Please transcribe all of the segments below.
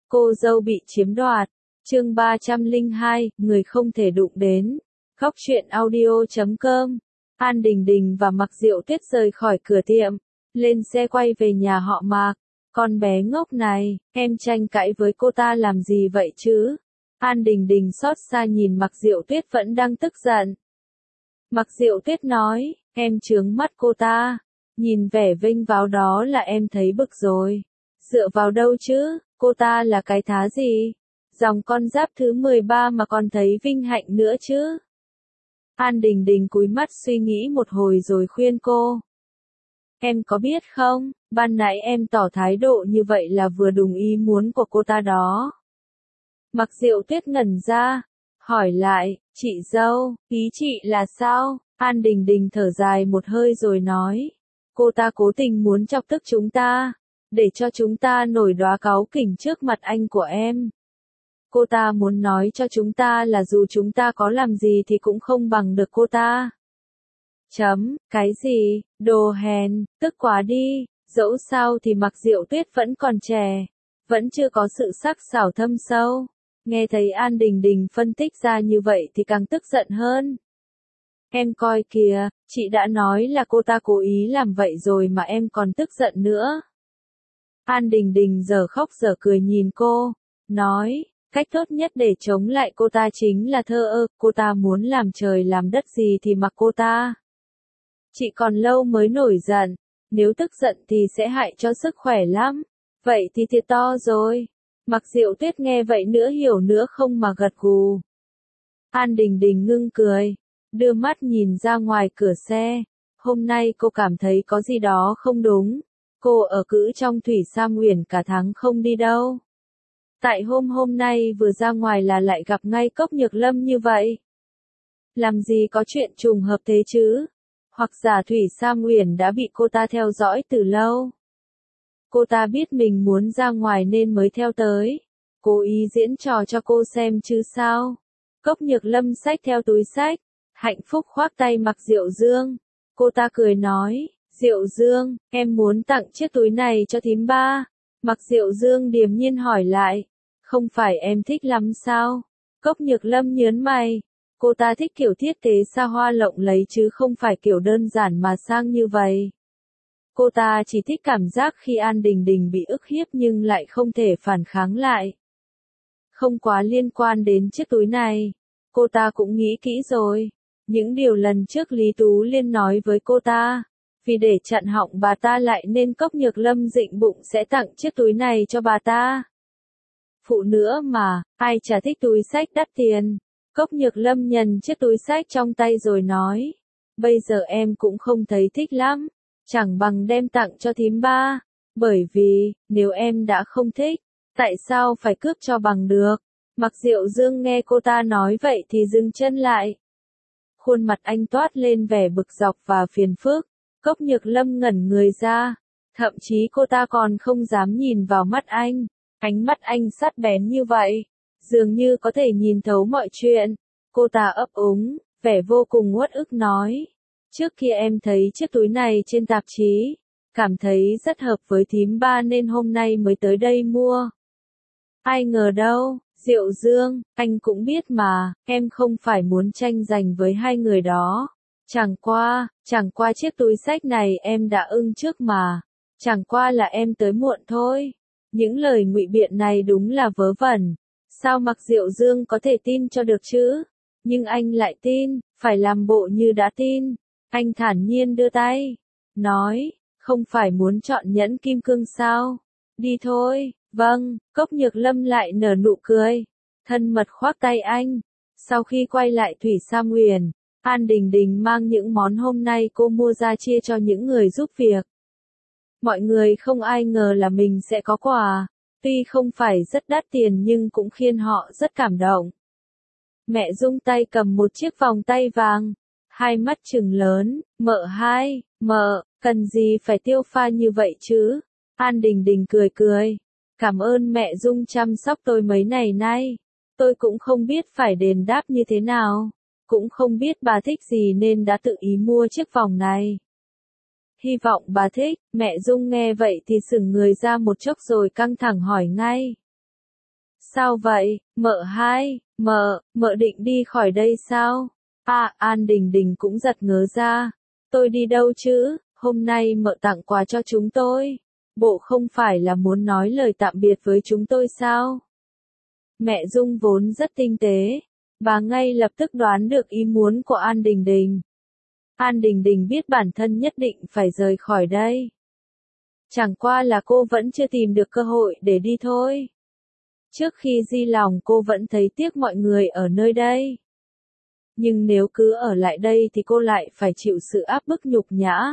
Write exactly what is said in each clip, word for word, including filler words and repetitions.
Cô dâu bị chiếm đoạt. Chương ba trăm lẻ hai, người không thể đụng đến. Góc truyện audio chấm com. An Đình Đình và Mạc Diệu Tuyết rời khỏi cửa tiệm, lên xe quay về nhà họ Mạc. Con bé ngốc này, em tranh cãi với cô ta làm gì vậy chứ? An Đình Đình xót xa nhìn Mạc Diệu Tuyết vẫn đang tức giận. Mạc Diệu Tuyết nói, em chướng mắt cô ta. Nhìn vẻ vênh váo đó là em thấy bực rồi. Dựa vào đâu chứ, cô ta là cái thá gì? Dòng con giáp thứ mười ba mà còn thấy vinh hạnh nữa chứ? An Đình Đình cúi mắt suy nghĩ một hồi rồi khuyên cô. Em có biết không, ban nãy em tỏ thái độ như vậy là vừa đúng ý muốn của cô ta đó. Mạc Diệu Tuyết ngẩn ra, hỏi lại, chị dâu, ý chị là sao? An Đình Đình thở dài một hơi rồi nói, cô ta cố tình muốn chọc tức chúng ta, để cho chúng ta nổi đóa cáu kỉnh trước mặt anh của em. Cô ta muốn nói cho chúng ta là dù chúng ta có làm gì thì cũng không bằng được cô ta. Chấm, cái gì, đồ hèn, tức quá đi, dẫu sao thì Mạc Diệu Tuyết vẫn còn trẻ, vẫn chưa có sự sắc sảo thâm sâu. Nghe thấy An Đình Đình phân tích ra như vậy thì càng tức giận hơn. Em coi kìa, chị đã nói là cô ta cố ý làm vậy rồi mà em còn tức giận nữa. An Đình Đình giờ khóc giờ cười nhìn cô, nói, cách tốt nhất để chống lại cô ta chính là thờ ơ, cô ta muốn làm trời làm đất gì thì mặc cô ta. Chị còn lâu mới nổi giận, nếu tức giận thì sẽ hại cho sức khỏe lắm, vậy thì thiệt to rồi. Mạc Diệu Tuyết nghe vậy nữa hiểu nữa không mà gật gù. An Đình Đình ngưng cười, đưa mắt nhìn ra ngoài cửa xe, hôm nay cô cảm thấy có gì đó không đúng, cô ở cữ trong Thủy Sam Uyển cả tháng không đi đâu. Tại hôm hôm nay vừa ra ngoài là lại gặp ngay Cốc Nhược Lâm như vậy. Làm gì có chuyện trùng hợp thế chứ? Hoặc giả Thủy Sam Uyển đã bị cô ta theo dõi từ lâu. Cô ta biết mình muốn ra ngoài nên mới theo tới. Cố ý diễn trò cho cô xem chứ sao. Cốc Nhược Lâm xách theo túi xách. Hạnh phúc khoác tay Mạc Diệu Dương. Cô ta cười nói, Diệu Dương, em muốn tặng chiếc túi này cho thím ba. Mạc Diệu Dương điềm nhiên hỏi lại, không phải em thích lắm sao? Cốc Nhược Lâm nhớn mày. Cô ta thích kiểu thiết kế xa hoa lộng lẫy chứ không phải kiểu đơn giản mà sang như vậy. Cô ta chỉ thích cảm giác khi An Đình Đình bị ức hiếp nhưng lại không thể phản kháng lại. Không quá liên quan đến chiếc túi này. Cô ta cũng nghĩ kỹ rồi. Những điều lần trước Lý Tú Liên nói với cô ta. Vì để chặn họng bà ta lại nên Cốc Nhược Lâm dịnh bụng sẽ tặng chiếc túi này cho bà ta. Phụ nữ mà, ai chả thích túi xách đắt tiền. Cốc Nhược Lâm nhận chiếc túi xách trong tay rồi nói. Bây giờ em cũng không thấy thích lắm. Chẳng bằng đem tặng cho thím ba. Bởi vì, nếu em đã không thích, tại sao phải cướp cho bằng được? Mạc Diệu Dương nghe cô ta nói vậy thì dừng chân lại. Khuôn mặt anh toát lên vẻ bực dọc và phiền phức. Cốc Nhược Lâm ngẩn người ra. Thậm chí cô ta còn không dám nhìn vào mắt anh. Ánh mắt anh sắc bén như vậy. Dường như có thể nhìn thấu mọi chuyện. Cô ta ấp úng, vẻ vô cùng uất ức nói. Trước kia em thấy chiếc túi này trên tạp chí. Cảm thấy rất hợp với thím ba nên hôm nay mới tới đây mua. Ai ngờ đâu, Diệu Dương, anh cũng biết mà, em không phải muốn tranh giành với hai người đó. Chẳng qua, chẳng qua chiếc túi xách này em đã ưng trước mà. Chẳng qua là em tới muộn thôi. Những lời ngụy biện này đúng là vớ vẩn. Sao Mạc Diệu Dương có thể tin cho được chứ? Nhưng anh lại tin, phải làm bộ như đã tin. Anh thản nhiên đưa tay. Nói, không phải muốn chọn nhẫn kim cương sao? Đi thôi, vâng, Cốc Nhược Lâm lại nở nụ cười. Thân mật khoác tay anh. Sau khi quay lại Thủy Sam Uyển, An Đình Đình mang những món hôm nay cô mua ra chia cho những người giúp việc. Mọi người không ai ngờ là mình sẽ có quà. Tuy không phải rất đắt tiền nhưng cũng khiến họ rất cảm động. Mẹ Dung tay cầm một chiếc vòng tay vàng. Hai mắt trừng lớn, mợ hai, mợ, cần gì phải tiêu pha như vậy chứ? An Đình Đình cười cười. Cảm ơn mẹ Dung chăm sóc tôi mấy ngày nay. Tôi cũng không biết phải đền đáp như thế nào. Cũng không biết bà thích gì nên đã tự ý mua chiếc vòng này. Hy vọng bà thích. Mẹ Dung nghe vậy thì sững người ra một chốc rồi căng thẳng hỏi ngay. Sao vậy, mợ hai, mợ, mợ định đi khỏi đây sao? À, An Đình Đình cũng giật ngớ ra. Tôi đi đâu chứ, hôm nay mợ tặng quà cho chúng tôi. Bộ không phải là muốn nói lời tạm biệt với chúng tôi sao? Mẹ Dung vốn rất tinh tế. Bà ngay lập tức đoán được ý muốn của An Đình Đình. An Đình Đình biết bản thân nhất định phải rời khỏi đây. Chẳng qua là cô vẫn chưa tìm được cơ hội để đi thôi. Trước khi di lòng cô vẫn thấy tiếc mọi người ở nơi đây. Nhưng nếu cứ ở lại đây thì cô lại phải chịu sự áp bức nhục nhã.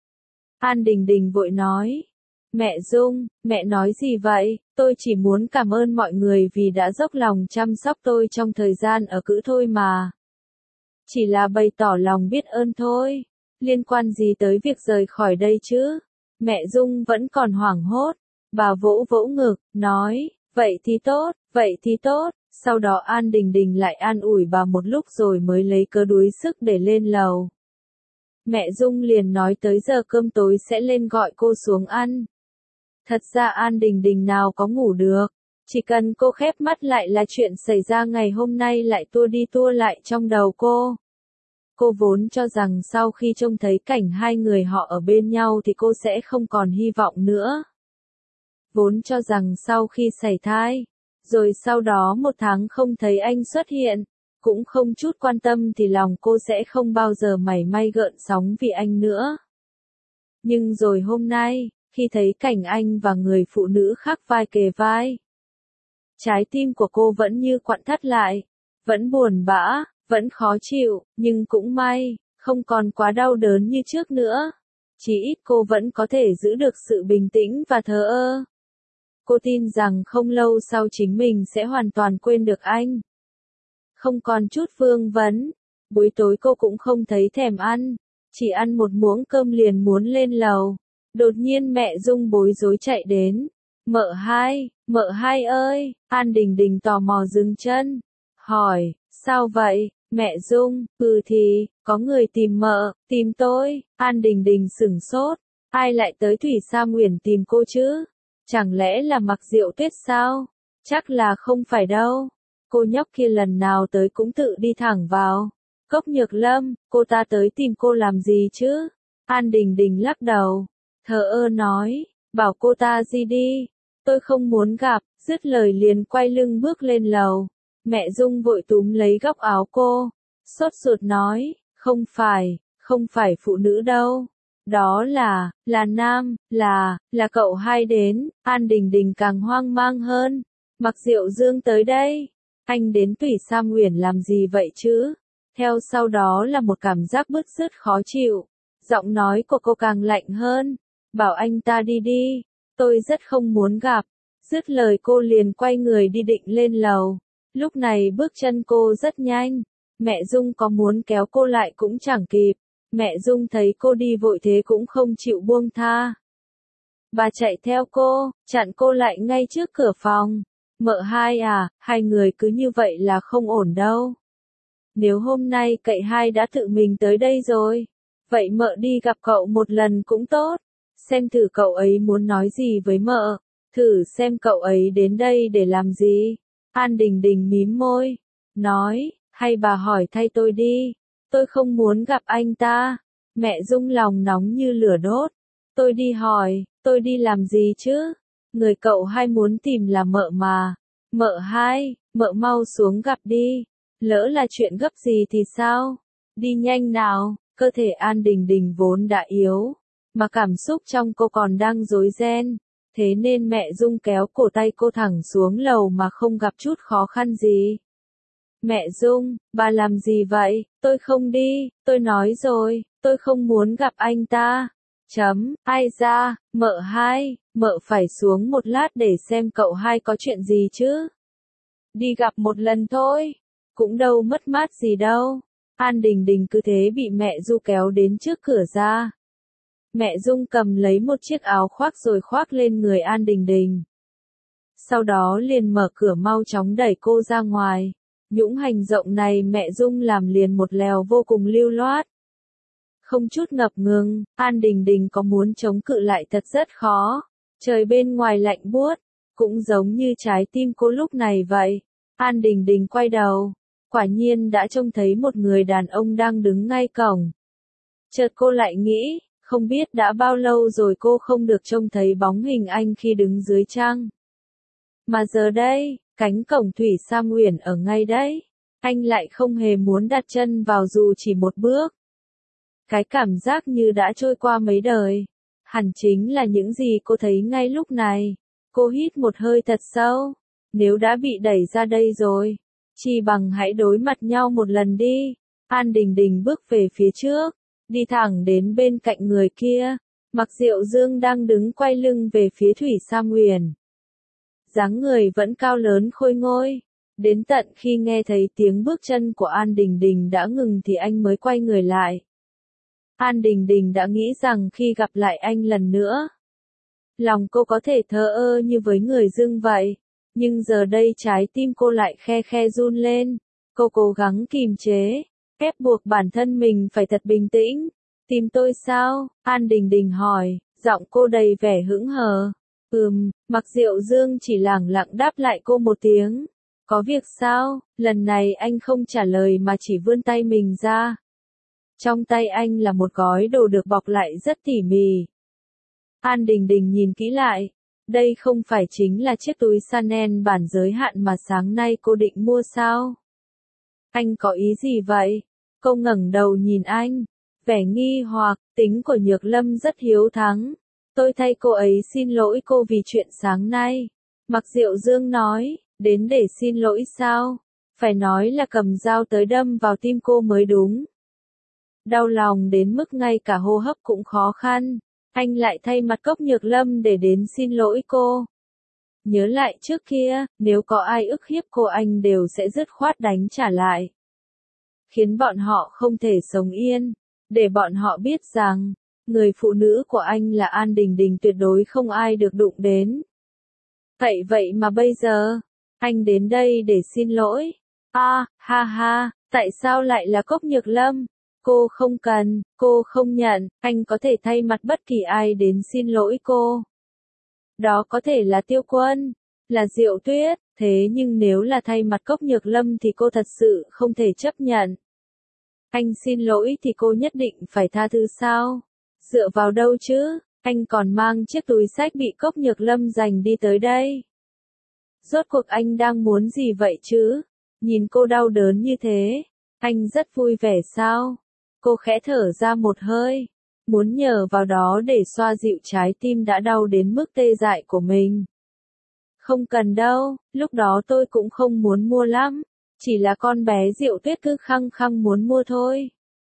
An Đình Đình vội nói. Mẹ Dung, mẹ nói gì vậy? Tôi chỉ muốn cảm ơn mọi người vì đã dốc lòng chăm sóc tôi trong thời gian ở cữ thôi mà. Chỉ là bày tỏ lòng biết ơn thôi. Liên quan gì tới việc rời khỏi đây chứ? Mẹ Dung vẫn còn hoảng hốt. Bà vỗ vỗ ngực, nói, vậy thì tốt, vậy thì tốt. Sau đó An Đình Đình lại an ủi bà một lúc rồi mới lấy cớ đuối sức để lên lầu. Mẹ Dung liền nói tới giờ cơm tối sẽ lên gọi cô xuống ăn. Thật ra An Đình Đình nào có ngủ được. Chỉ cần cô khép mắt lại là chuyện xảy ra ngày hôm nay lại tua đi tua lại trong đầu cô. Cô vốn cho rằng sau khi trông thấy cảnh hai người họ ở bên nhau thì cô sẽ không còn hy vọng nữa. Vốn cho rằng sau khi sảy thai, rồi sau đó một tháng không thấy anh xuất hiện, cũng không chút quan tâm thì lòng cô sẽ không bao giờ mảy may gợn sóng vì anh nữa. Nhưng rồi hôm nay, khi thấy cảnh anh và người phụ nữ khác vai kề vai, trái tim của cô vẫn như quặn thắt lại, vẫn buồn bã, vẫn khó chịu, nhưng cũng may, không còn quá đau đớn như trước nữa. Chỉ ít cô vẫn có thể giữ được sự bình tĩnh và thờ ơ. Cô tin rằng không lâu sau chính mình sẽ hoàn toàn quên được anh. Không còn chút vương vấn. Buổi tối cô cũng không thấy thèm ăn. Chỉ ăn một muỗng cơm liền muốn lên lầu. Đột nhiên mẹ Dung bối rối chạy đến. Mợ hai, mợ hai ơi, An Đình Đình tò mò dừng chân. Hỏi, sao vậy, mẹ Dung, ừ thì, có người tìm mợ, tìm tôi. An Đình Đình sửng sốt. Ai lại tới Thủy Sa Nguyền tìm cô chứ? Chẳng lẽ là Mặc Diệu Tuyết sao? Chắc là không phải đâu. Cô nhóc kia lần nào tới cũng tự đi thẳng vào. Cốc Nhược Lâm, cô ta tới tìm cô làm gì chứ? An Đình Đình lắc đầu. Thờ ơ nói, bảo cô ta gì đi. Tôi không muốn gặp, dứt lời liền quay lưng bước lên lầu. Mẹ Dung vội túm lấy góc áo cô. Sốt ruột nói, không phải, không phải phụ nữ đâu. Đó là, là nam, là, là cậu hai đến. An Đình Đình càng hoang mang hơn. Mặc Diệu Dương tới đây. Anh đến Thủy Sa Nguyền làm gì vậy chứ? Theo sau đó là một cảm giác bứt rứt khó chịu. Giọng nói của cô càng lạnh hơn. Bảo anh ta đi đi. Tôi rất không muốn gặp. Dứt lời cô liền quay người đi định lên lầu. Lúc này bước chân cô rất nhanh. Mẹ Dung có muốn kéo cô lại cũng chẳng kịp. Mẹ Dung thấy cô đi vội thế cũng không chịu buông tha. Bà chạy theo cô, chặn cô lại ngay trước cửa phòng. Mợ hai à, hai người cứ như vậy là không ổn đâu. Nếu hôm nay cậy hai đã tự mình tới đây rồi, vậy mợ đi gặp cậu một lần cũng tốt. Xem thử cậu ấy muốn nói gì với mợ. Thử xem cậu ấy đến đây để làm gì. An Đình Đình mím môi. Nói, hay bà hỏi thay tôi đi. Tôi không muốn gặp anh ta. Mẹ Dung lòng nóng như lửa đốt. Tôi đi hỏi, tôi đi làm gì chứ? Người cậu hai muốn tìm là mợ mà. Mợ hai, mợ mau xuống gặp đi. Lỡ là chuyện gấp gì thì sao? Đi nhanh nào. Cơ thể An Đình Đình vốn đã yếu, mà cảm xúc trong cô còn đang rối ren. Thế nên mẹ Dung kéo cổ tay cô thẳng xuống lầu mà không gặp chút khó khăn gì. Mẹ Dung, bà làm gì vậy? Tôi không đi, tôi nói rồi, tôi không muốn gặp anh ta. Chấm, ai ra, mợ hai, mợ phải xuống một lát để xem cậu hai có chuyện gì chứ. Đi gặp một lần thôi, cũng đâu mất mát gì đâu. An Đình Đình cứ thế bị mẹ Du kéo đến trước cửa ra. Mẹ Dung cầm lấy một chiếc áo khoác rồi khoác lên người An Đình Đình. Sau đó liền mở cửa mau chóng đẩy cô ra ngoài. Những hành động này mẹ Dung làm liền một lèo vô cùng lưu loát. Không chút ngập ngừng, An Đình Đình có muốn chống cự lại thật rất khó. Trời bên ngoài lạnh buốt, cũng giống như trái tim cô lúc này vậy. An Đình Đình quay đầu, quả nhiên đã trông thấy một người đàn ông đang đứng ngay cổng. Chợt cô lại nghĩ, không biết đã bao lâu rồi cô không được trông thấy bóng hình anh khi đứng dưới trăng. Mà giờ đây, cánh cổng Thủy Sam Uyển ở ngay đấy, anh lại không hề muốn đặt chân vào dù chỉ một bước. Cái cảm giác như đã trôi qua mấy đời, hẳn chính là những gì cô thấy ngay lúc này. Cô hít một hơi thật sâu, nếu đã bị đẩy ra đây rồi, chỉ bằng hãy đối mặt nhau một lần đi. An Đình Đình bước về phía trước, đi thẳng đến bên cạnh người kia, Mạc Diệu Dương đang đứng quay lưng về phía Thủy Sam Uyển. Dáng người vẫn cao lớn khôi ngôi, đến tận khi nghe thấy tiếng bước chân của An Đình Đình đã ngừng thì anh mới quay người lại. An Đình Đình đã nghĩ rằng khi gặp lại anh lần nữa, lòng cô có thể thờ ơ như với người dưng vậy, nhưng giờ đây trái tim cô lại khe khe run lên. Cô cố gắng kìm chế, ép buộc bản thân mình phải thật bình tĩnh. Tìm tôi sao? An Đình Đình hỏi, giọng cô đầy vẻ hững hờ. Ừm, Mạc Diệu Dương chỉ lẳng lặng đáp lại cô một tiếng. Có việc sao? Lần này anh không trả lời mà chỉ vươn tay mình ra. Trong tay anh là một gói đồ được bọc lại rất tỉ mỉ. An Đình Đình nhìn kỹ lại. Đây không phải chính là chiếc túi Chanel bản giới hạn mà sáng nay cô định mua sao? Anh có ý gì vậy? Cô ngẩng đầu nhìn anh, vẻ nghi hoặc. Tính của Nhược Lâm rất hiếu thắng. Tôi thay cô ấy xin lỗi cô vì chuyện sáng nay. Mạc Diệu Dương nói, đến để xin lỗi sao? Phải nói là cầm dao tới đâm vào tim cô mới đúng. Đau lòng đến mức ngay cả hô hấp cũng khó khăn. Anh lại thay mặt Cốc Nhược Lâm để đến xin lỗi cô. Nhớ lại trước kia, nếu có ai ức hiếp cô anh đều sẽ dứt khoát đánh trả lại. Khiến bọn họ không thể sống yên. Để bọn họ biết rằng, người phụ nữ của anh là An Đình Đình tuyệt đối không ai được đụng đến. Vậy vậy mà bây giờ, anh đến đây để xin lỗi. À, ha ha, tại sao lại là Cốc Nhược Lâm? Cô không cần, cô không nhận, anh có thể thay mặt bất kỳ ai đến xin lỗi cô. Đó có thể là Tiêu Quân, là Diệu Tuyết, thế nhưng nếu là thay mặt Cốc Nhược Lâm thì cô thật sự không thể chấp nhận. Anh xin lỗi thì cô nhất định phải tha thứ sao? Dựa vào đâu chứ? Anh còn mang chiếc túi xách bị Cốc Nhược Lâm giành đi tới đây. Rốt cuộc anh đang muốn gì vậy chứ? Nhìn cô đau đớn như thế, anh rất vui vẻ sao? Cô khẽ thở ra một hơi, muốn nhờ vào đó để xoa dịu trái tim đã đau đến mức tê dại của mình. Không cần đâu, lúc đó tôi cũng không muốn mua lắm, chỉ là con bé Diệu Tuyết cứ khăng khăng muốn mua thôi.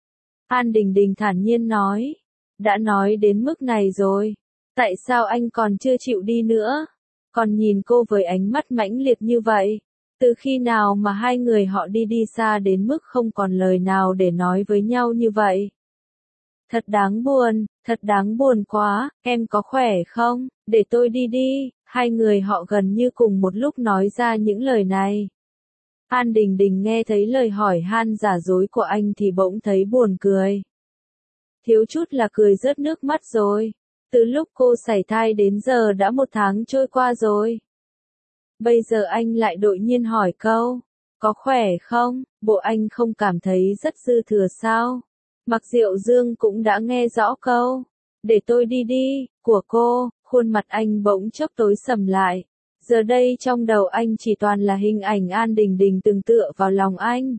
An Đình Đình thản nhiên nói, đã nói đến mức này rồi, tại sao anh còn chưa chịu đi nữa? Còn nhìn cô với ánh mắt mãnh liệt như vậy. Từ khi nào mà hai người họ đi đi xa đến mức không còn lời nào để nói với nhau như vậy? Thật đáng buồn, thật đáng buồn quá, em có khỏe không? Để tôi đi đi. Hai người họ gần như cùng một lúc nói ra những lời này. An Đình Đình nghe thấy lời hỏi han giả dối của anh thì bỗng thấy buồn cười. Thiếu chút là cười rớt nước mắt rồi. Từ lúc cô sảy thai đến giờ đã một tháng trôi qua rồi. Bây giờ anh lại đột nhiên hỏi câu, có khỏe không? Bộ anh không cảm thấy rất dư thừa sao? Mạc Diệu Dương cũng đã nghe rõ câu, để tôi đi đi, của cô. Khuôn mặt anh bỗng chốc tối sầm lại. Giờ đây trong đầu anh chỉ toàn là hình ảnh An Đình Đình từng tựa vào lòng anh.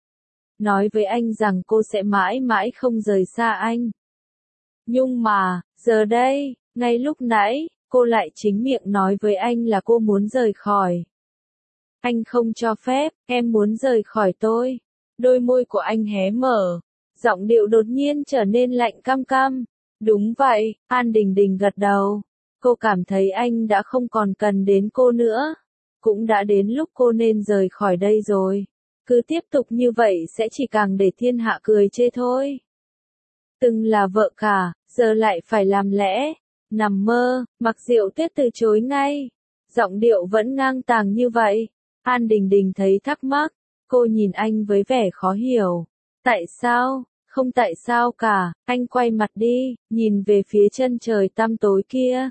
Nói với anh rằng cô sẽ mãi mãi không rời xa anh. Nhưng mà, giờ đây, ngay lúc nãy, cô lại chính miệng nói với anh là cô muốn rời khỏi. Anh không cho phép, em muốn rời khỏi tôi. Đôi môi của anh hé mở, giọng điệu đột nhiên trở nên lạnh căm căm. Đúng vậy, An Đình Đình gật đầu. Cô cảm thấy anh đã không còn cần đến cô nữa. Cũng đã đến lúc cô nên rời khỏi đây rồi. Cứ tiếp tục như vậy sẽ chỉ càng để thiên hạ cười chê thôi. Từng là vợ cả, giờ lại phải làm lẽ. Nằm mơ, Mạc Diệu Tuyết từ chối ngay. Giọng điệu vẫn ngang tàng như vậy. An Đình Đình thấy thắc mắc. Cô nhìn anh với vẻ khó hiểu. Tại sao? Không tại sao cả. Anh quay mặt đi, nhìn về phía chân trời tăm tối kia.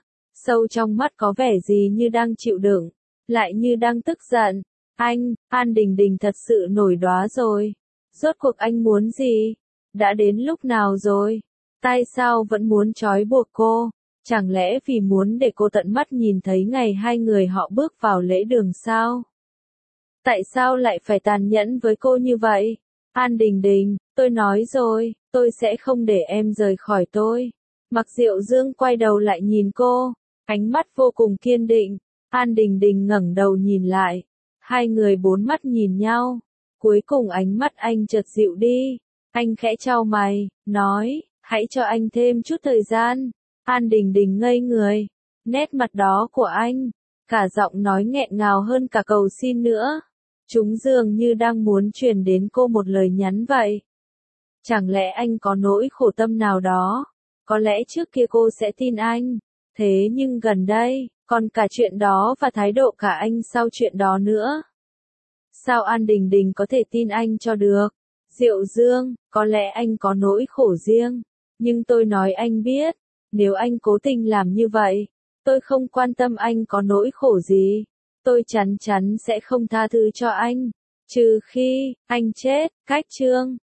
sâu trong mắt có vẻ gì như đang chịu đựng, lại như đang tức giận. Anh, An Đình Đình thật sự nổi đoá rồi. Rốt cuộc anh muốn gì? Đã đến lúc nào rồi? Tại sao vẫn muốn trói buộc cô? Chẳng lẽ vì muốn để cô tận mắt nhìn thấy ngày hai người họ bước vào lễ đường sao? Tại sao lại phải tàn nhẫn với cô như vậy? An Đình Đình, tôi nói rồi, tôi sẽ không để em rời khỏi tôi. Mặc Diệu Dương quay đầu lại nhìn cô, ánh mắt vô cùng kiên định. An Đình Đình ngẩng đầu nhìn lại, hai người bốn mắt nhìn nhau. Cuối cùng ánh mắt anh chợt dịu đi, anh khẽ chau mày, nói, hãy cho anh thêm chút thời gian. An Đình Đình ngây người, nét mặt đó của anh, cả giọng nói nghẹn ngào hơn cả cầu xin nữa. Chúng dường như đang muốn truyền đến cô một lời nhắn vậy. Chẳng lẽ anh có nỗi khổ tâm nào đó? Có lẽ trước kia cô sẽ tin anh, thế nhưng gần đây, còn cả chuyện đó và thái độ cả anh sau chuyện đó nữa. Sao An Đình Đình có thể tin anh cho được? Diệu Dương, có lẽ anh có nỗi khổ riêng, nhưng tôi nói anh biết, nếu anh cố tình làm như vậy, tôi không quan tâm anh có nỗi khổ gì, tôi chắn chắn sẽ không tha thứ cho anh, trừ khi anh chết. Cách chương